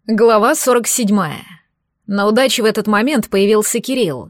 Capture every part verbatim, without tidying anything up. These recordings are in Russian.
Глава сорок седьмая. На удаче в этот момент появился Кирилл.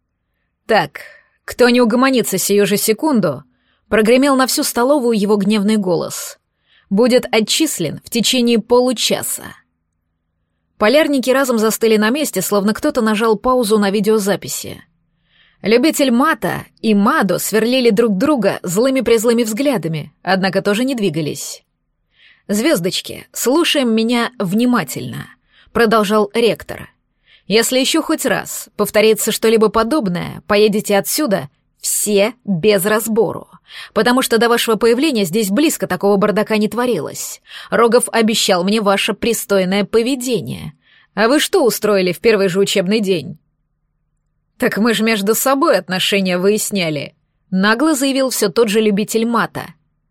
«Так, кто не угомонится сию же секунду», прогремел на всю столовую его гневный голос. «Будет отчислен в течение получаса». Полярники разом застыли на месте, словно кто-то нажал паузу на видеозаписи. Любитель мата и Мадо сверлили друг друга злыми-презлыми взглядами, однако тоже не двигались. «Звездочки, слушаем меня внимательно», — продолжал ректор. «Если еще хоть раз повторится что-либо подобное, поедете отсюда все без разбору, потому что до вашего появления здесь близко такого бардака не творилось. Рогов обещал мне ваше пристойное поведение. А вы что устроили в первый же учебный день?» «Так мы же между собой отношения выясняли», — нагло заявил все тот же любитель мата.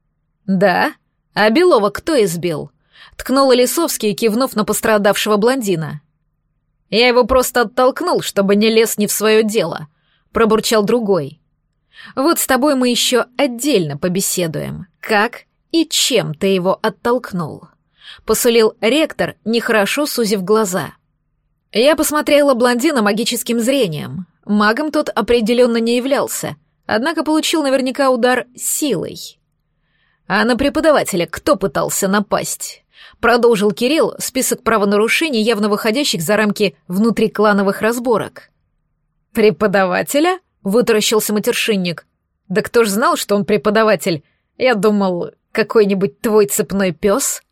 «Да? А Белова кто избил?» — ткнул Лисовский, кивнув на пострадавшего блондина. «Я его просто оттолкнул, чтобы не лез не в свое дело», — пробурчал другой. «Вот с тобой мы еще отдельно побеседуем, как и чем ты его оттолкнул», — посулил ректор, нехорошо сузив глаза. Я посмотрела блондина магическим зрением. Магом тот определенно не являлся, однако получил наверняка удар силой. «А на преподавателя кто пытался напасть?» Продолжил Кирилл список правонарушений, явно выходящих за рамки внутриклановых разборок. «Преподавателя?» — вытаращился матершинник. «Да кто ж знал, что он преподаватель? Я думал, какой-нибудь твой цепной пес?»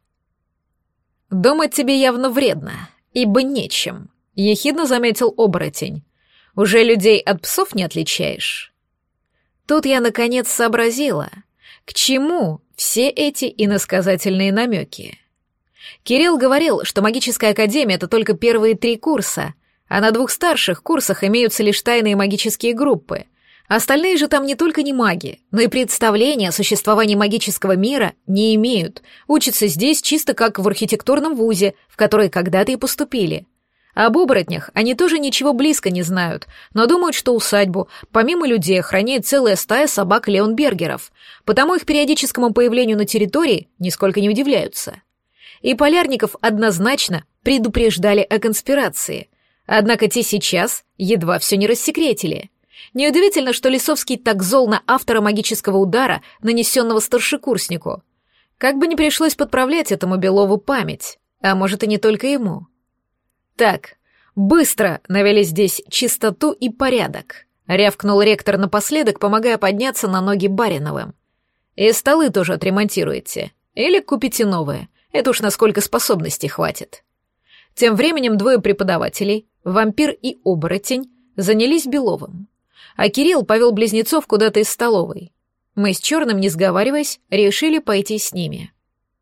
«Думать тебе явно вредно, ибо нечем», — ехидно заметил оборотень. «Уже людей от псов не отличаешь?» Тут я, наконец, сообразила, к чему все эти иносказательные намеки. Кирилл говорил, что магическая академия — это только первые три курса, а на двух старших курсах имеются лишь тайные магические группы. Остальные же там не только не маги, но и представления о существовании магического мира не имеют, учатся здесь чисто как в архитектурном вузе, в который когда-то и поступили. Об оборотнях они тоже ничего близко не знают, но думают, что усадьбу, помимо людей, охраняет целая стая собак Леонбергеров, потому их периодическому появлению на территории нисколько не удивляются. И полярников однозначно предупреждали о конспирации, однако те сейчас едва все не рассекретили. Неудивительно, что Лисовский так зол на автора магического удара, нанесенного старшекурснику. Как бы не пришлось подправлять этому Белову память, а может и не только ему. «Так, быстро навели здесь чистоту и порядок», — рявкнул ректор напоследок, помогая подняться на ноги Бариновым. «И столы тоже отремонтируете. Или купите новые. Это уж насколько способностей хватит». Тем временем двое преподавателей, вампир и оборотень, занялись Беловым, а Кирилл повел близнецов куда-то из столовой. Мы с Черным, не сговариваясь, решили пойти с ними.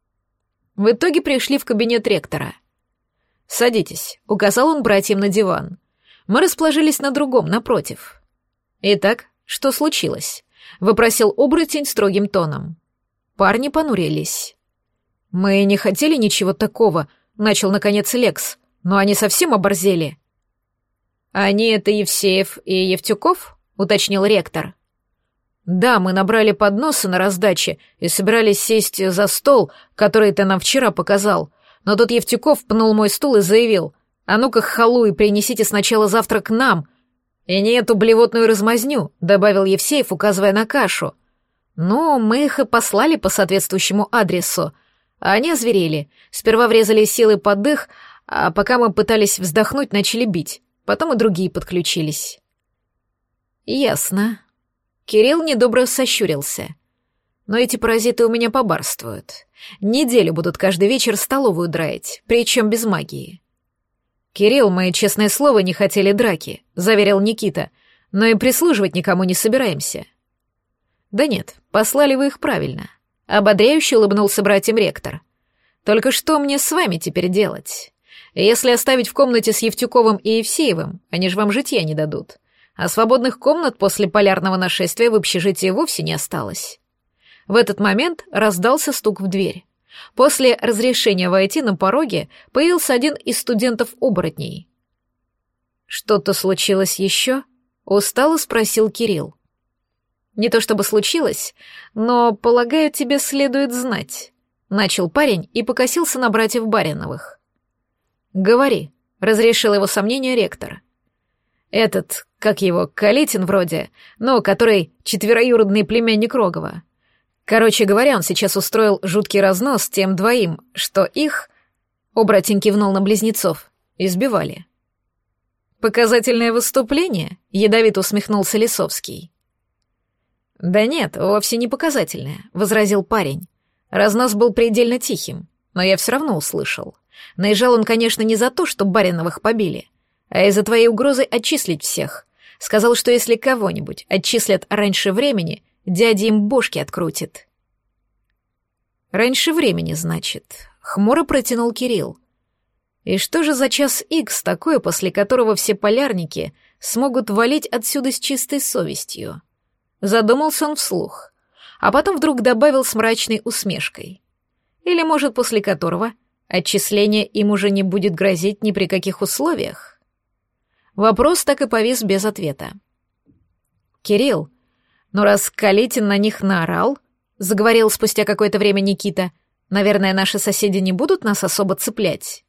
В итоге пришли в кабинет ректора. «Садитесь», — указал он братьям на диван. Мы расположились на другом, напротив. «Итак, что случилось?» — вопросил оборотень строгим тоном. Парни понурились. «Мы не хотели ничего такого», — начал наконец Лекс, «но они совсем оборзели». «Они — это Евсеев и Евтюков?» — уточнил ректор. «Да, мы набрали подносы на раздаче и собирались сесть за стол, который ты нам вчера показал, но тут Евтюков пнул мой стул и заявил: «А ну-ка, халуй, принесите сначала завтрак к нам!» «И не эту блевотную размазню», — добавил Евсеев, указывая на кашу. «Ну, мы их и послали по соответствующему адресу. А они озверели. Сперва врезали силой под дых, а пока мы пытались вздохнуть, начали бить. Потом и другие подключились». «Ясно». Кирилл недобро сощурился. «Но эти паразиты у меня побарствуют. Неделю будут каждый вечер столовую драить, причем без магии». «Кирилл, мы, честное слово, не хотели драки», — заверил Никита, «но и прислуживать никому не собираемся». «Да нет, послали вы их правильно», — ободряюще улыбнулся братьям ректор. «Только что мне с вами теперь делать? Если оставить в комнате с Евтюковым и Евсеевым, они же вам житья не дадут, а свободных комнат после полярного нашествия в общежитии вовсе не осталось». В этот момент раздался стук в дверь. После разрешения войти на пороге появился один из студентов-оборотней. «Что-то случилось еще?» — устало спросил Кирилл. «Не то чтобы случилось, но, полагаю, тебе следует знать», — начал парень и покосился на братьев Бариновых. говори», — разрешил его сомнение ректор. «Этот, как его, Калитин вроде, но который четвероюродный племянник Рогова. Короче говоря, он сейчас устроил жуткий разнос тем двоим, что их...» — оборотень кивнул на близнецов. «Избивали». «Показательное выступление?» — ядовито усмехнулся Лисовский. «Да нет, вовсе не показательное», — возразил парень. «Разнос был предельно тихим, но я все равно услышал. Наезжал он, конечно, не за то, что Бариновых побили, а из-за твоей угрозы отчислить всех. Сказал, что если кого-нибудь отчислят раньше времени, дядя им бошки открутит». «Раньше времени, значит», — хмуро протянул Кирилл. «И что же за час икс такое, после которого все полярники смогут валить отсюда с чистой совестью?» Задумался он вслух, а потом вдруг добавил с мрачной усмешкой. «Или, может, после которого отчисление им уже не будет грозить ни при каких условиях?» Вопрос так и повис без ответа. «Кирилл, ну раз Калитин на них наорал, — заговорил спустя какое-то время Никита, — наверное, наши соседи не будут нас особо цеплять?»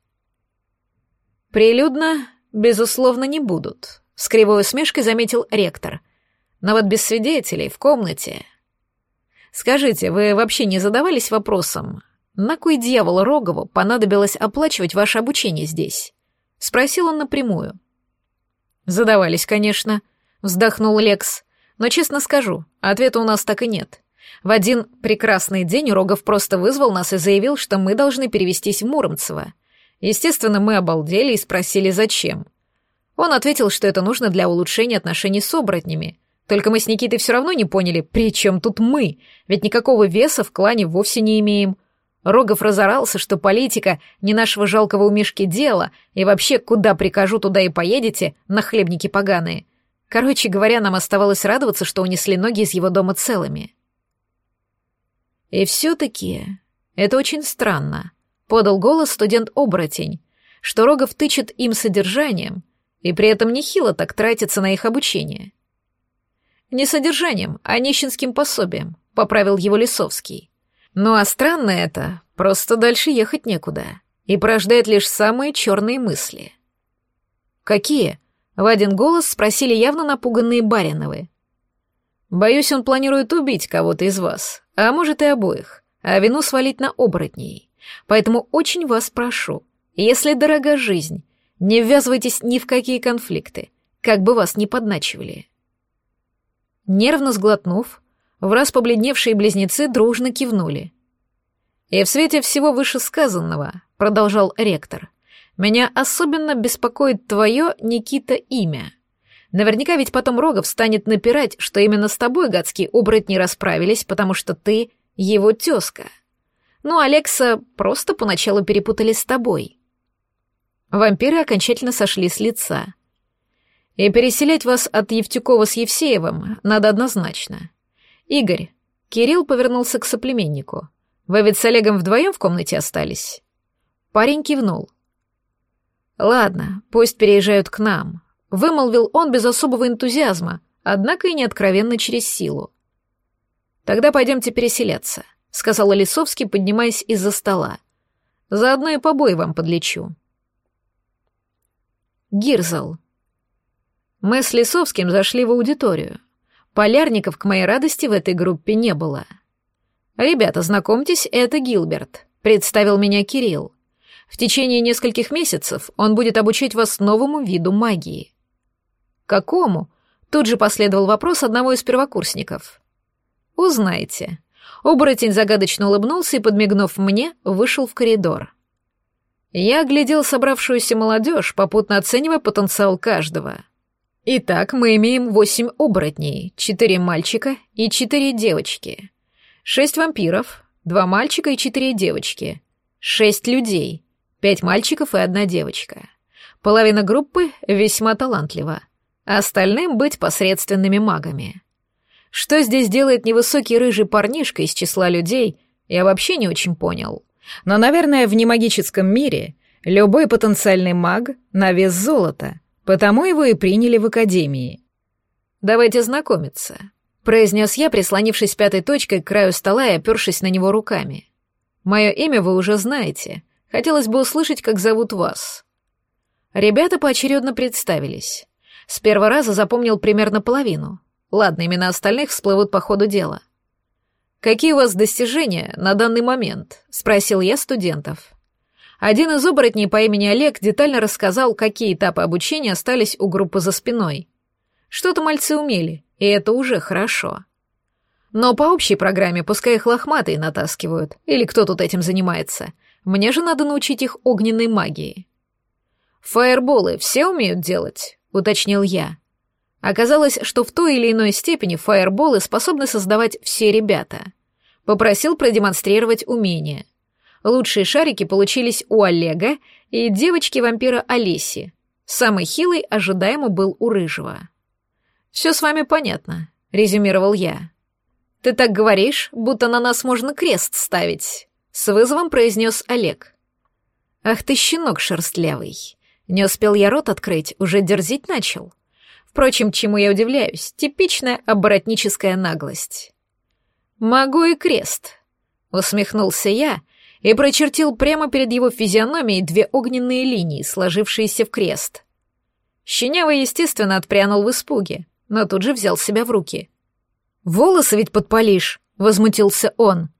«Прилюдно, безусловно, не будут», — с кривой усмешкой заметил ректор. «Но вот без свидетелей, в комнате...» «Скажите, вы вообще не задавались вопросом, на кой дьявол Рогову понадобилось оплачивать ваше обучение здесь?» — спросил он напрямую. «Задавались, конечно», — вздохнул Лекс. «Но, честно скажу, ответа у нас так и нет. В один прекрасный день Рогов просто вызвал нас и заявил, что мы должны перевестись в Муромцево. Естественно, мы обалдели и спросили, зачем. Он ответил, что это нужно для улучшения отношений с оборотнями. Только мы с Никитой все равно не поняли, при чем тут мы, ведь никакого веса в клане вовсе не имеем. Рогов разорался, что политика не нашего жалкого у Мишки дело, и вообще, куда прикажу, туда и поедете, нахлебники поганые. Короче говоря, нам оставалось радоваться, что унесли ноги из его дома целыми». «И все-таки это очень странно», — подал голос студент-оборотень, что Рогов тычет им содержанием и при этом нехило так тратится на их обучение. «Не содержанием, а нищенским пособием», — поправил его Лисовский. «Ну а странно это, просто дальше ехать некуда, и порождает лишь самые черные мысли». «Какие?» — в один голос спросили явно напуганные Бариновы. «Боюсь, он планирует убить кого-то из вас, а может и обоих, а вину свалить на оборотней. Поэтому очень вас прошу, если дорога жизнь, не ввязывайтесь ни в какие конфликты, как бы вас ни подначивали». Нервно сглотнув, враз побледневшие близнецы дружно кивнули. «И в свете всего вышесказанного», — продолжал ректор, — «меня особенно беспокоит твое, Никита, имя. Наверняка ведь потом Рогов станет напирать, что именно с тобой гадские оборотни расправились, потому что ты его тезка. Ну, Алекса просто поначалу перепутали с тобой». Вампиры окончательно сошли с лица. «И переселять вас от Евтюкова с Евсеевым надо однозначно. Игорь», — Кирилл повернулся к соплеменнику, — «вы ведь с Олегом вдвоем в комнате остались?» Парень кивнул. «Ладно, пусть переезжают к нам», — вымолвил он без особого энтузиазма, однако и не откровенно через силу. «Тогда пойдемте переселяться», — сказал Лисовский, поднимаясь из-за стола. «Заодно и побои вам подлечу». Гирзл. Мы с Лисовским зашли в аудиторию. Полярников, к моей радости, в этой группе не было. «Ребята, знакомьтесь, это Гилберт», — представил меня Кирилл. «В течение нескольких месяцев он будет обучать вас новому виду магии». «Какому?» — тут же последовал вопрос одного из первокурсников. «Узнаете». Оборотень загадочно улыбнулся и, подмигнув мне, вышел в коридор. Я оглядел собравшуюся молодежь, попутно оценивая потенциал каждого. Итак, мы имеем восемь оборотней, четыре мальчика и четыре девочки. Шесть вампиров, два мальчика и четыре девочки. Шесть людей, пять мальчиков и одна девочка. Половина группы весьма талантлива, а остальным быть посредственными магами. Что здесь делает невысокий рыжий парнишка из числа людей, я вообще не очень понял. Но, наверное, в немагическом мире любой потенциальный маг на вес золота, потому его и приняли в академии. «Давайте знакомиться», — произнес я, прислонившись пятой точкой к краю стола и опершись на него руками. «Мое имя вы уже знаете. Хотелось бы услышать, как зовут вас». Ребята поочередно представились. С первого раза запомнил примерно половину. Ладно, имена остальных всплывут по ходу дела. «Какие у вас достижения на данный момент?» — спросил я студентов. Один из оборотней по имени Олег детально рассказал, какие этапы обучения остались у группы за спиной. Что-то мальцы умели, и это уже хорошо. Но по общей программе пускай их лохматые натаскивают, или кто тут этим занимается. Мне же надо научить их огненной магии. «Фаерболы все умеют делать?» — уточнил я. Оказалось, что в той или иной степени фаерболы способны создавать все ребята. Попросил продемонстрировать умение. Лучшие шарики получились у Олега и девочки-вампира Олеси. Самый хилый ожидаемо был у Рыжего. «Все с вами понятно», — резюмировал я. «Ты так говоришь, будто на нас можно крест ставить», — с вызовом произнес Олег. «Ах ты, щенок шерстлявый. Не успел я рот открыть, уже дерзить начал. Впрочем, чему я удивляюсь, типичная оборотническая наглость». «Могу и крест», — усмехнулся я и прочертил прямо перед его физиономией две огненные линии, сложившиеся в крест. Щенявый, естественно, отпрянул в испуге, но тут же взял себя в руки. «Волосы ведь подпалишь», — возмутился он.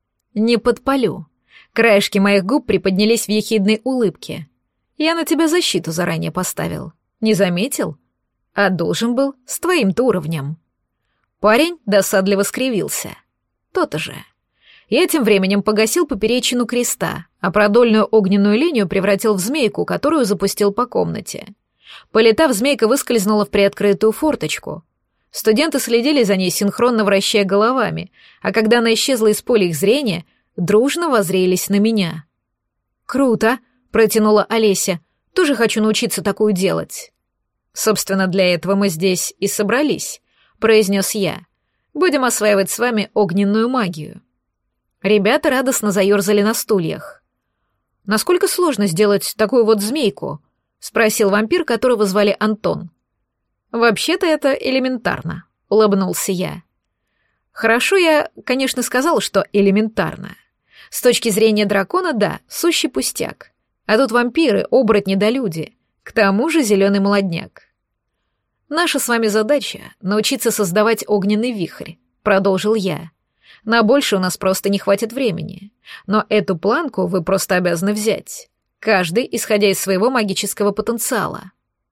«Не подпалю». Краешки моих губ приподнялись в ехидной улыбке. «Я на тебя защиту заранее поставил. Не заметил? А должен был с твоим-то уровнем». Парень досадливо скривился. То-то же. Я тем временем погасил поперечину креста, а продольную огненную линию превратил в змейку, которую запустил по комнате. Полетав, змейка выскользнула в приоткрытую форточку. Студенты следили за ней, синхронно вращая головами, а когда она исчезла из поля их зрения, дружно воззрелись на меня. «Круто!» — протянула Олеся. «Тоже хочу научиться такую делать». «Собственно, для этого мы здесь и собрались», — произнес я. «Будем осваивать с вами огненную магию». Ребята радостно заерзали на стульях. «Насколько сложно сделать такую вот змейку?» — спросил вампир, которого звали Антон. «Вообще-то это элементарно», — улыбнулся я. Хорошо, я, конечно, сказал, что элементарно. С точки зрения дракона, да, сущий пустяк. А тут вампиры, оборотни да люди. К тому же зеленый молодняк. «Наша с вами задача — научиться создавать огненный вихрь», — продолжил я. «На больше у нас просто не хватит времени. Но эту планку вы просто обязаны взять. Каждый, исходя из своего магического потенциала».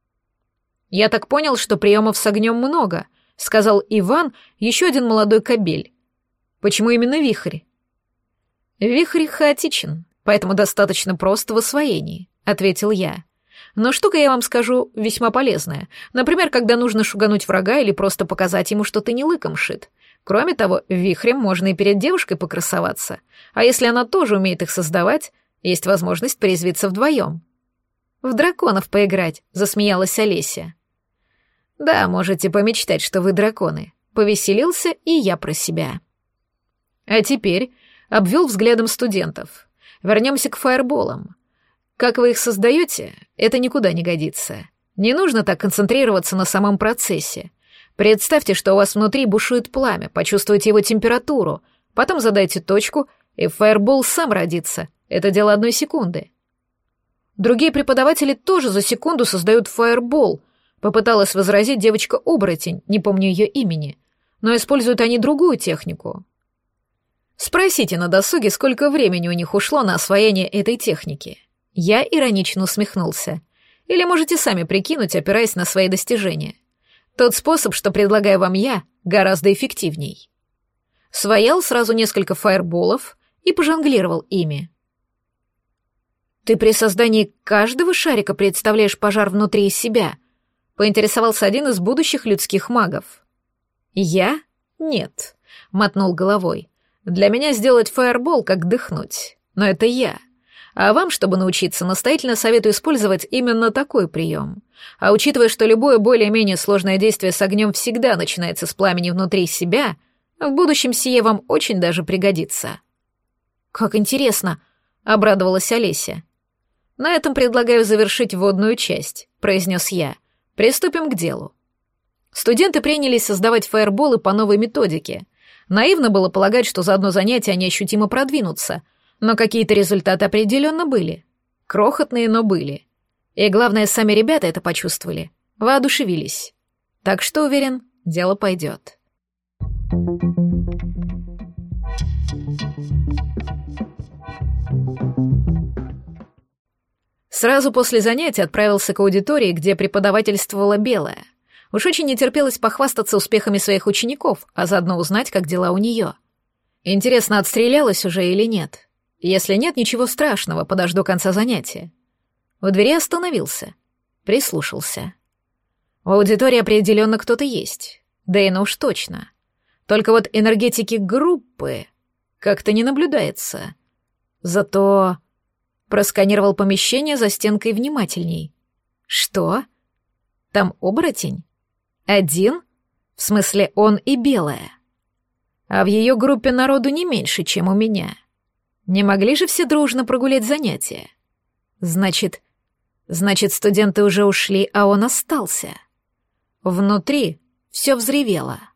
«Я так понял, что приемов с огнем много», — сказал Иван, еще один молодой кобель. «Почему именно вихрь?» «Вихрь хаотичен, поэтому достаточно прост в освоении», — ответил я. «Но штука, я вам скажу, весьма полезная. Например, когда нужно шугануть врага или просто показать ему, что ты не лыком шит. Кроме того, вихрем можно и перед девушкой покрасоваться. А если она тоже умеет их создавать, есть возможность порезвиться вдвоем». «В драконов поиграть», — засмеялась Олеся. «Да, можете помечтать, что вы драконы», — повеселился и я про себя. А теперь обвел взглядом студентов. Вернемся к фаерболам. Как вы их создаете, это никуда не годится. Не нужно так концентрироваться на самом процессе. Представьте, что у вас внутри бушует пламя, почувствуйте его температуру, потом задайте точку, и фаербол сам родится. Это дело одной секунды. Другие преподаватели тоже за секунду создают фаербол, попыталась возразить девочка-оборотень, не помню ее имени, но используют они другую технику. Спросите на досуге, сколько времени у них ушло на освоение этой техники. Я иронично усмехнулся. Или можете сами прикинуть, опираясь на свои достижения. Тот способ, что предлагаю вам я, гораздо эффективней. Своял сразу несколько фаерболов и пожонглировал ими. «Ты при создании каждого шарика представляешь пожар внутри себя?» — поинтересовался один из будущих людских магов. «Я? Нет», — мотнул головой. «Для меня сделать фаербол как дыхнуть, но это я. А вам, чтобы научиться, настоятельно советую использовать именно такой прием. А учитывая, что любое более-менее сложное действие с огнем всегда начинается с пламени внутри себя, в будущем сие вам очень даже пригодится». «Как интересно», — обрадовалась Олеся. «На этом предлагаю завершить вводную часть», — произнес я. «Приступим к делу». Студенты принялись создавать фаерболы по новой методике. Наивно было полагать, что за одно занятие они ощутимо продвинутся, но какие-то результаты определенно были. Крохотные, но были. И главное, сами ребята это почувствовали, воодушевились. Так что, уверен, дело пойдет. Сразу после занятия отправился к аудитории, где преподавательствовала Белая. Уж очень не терпелось похвастаться успехами своих учеников, а заодно узнать, как дела у нее. Интересно, отстрелялась уже или нет? Если нет, ничего страшного, подожду конца занятия. У двери остановился, прислушался. В аудитории определенно кто-то есть, да и ну уж точно. Только вот энергетики группы как-то не наблюдается. Зато просканировал помещение за стенкой внимательней. Что? Там оборотень? Один? В смысле, он и Белая. А в ее группе народу не меньше, чем у меня. Не могли же все дружно прогулять занятия? Значит, значит, студенты уже ушли, а он остался. Внутри все взревело.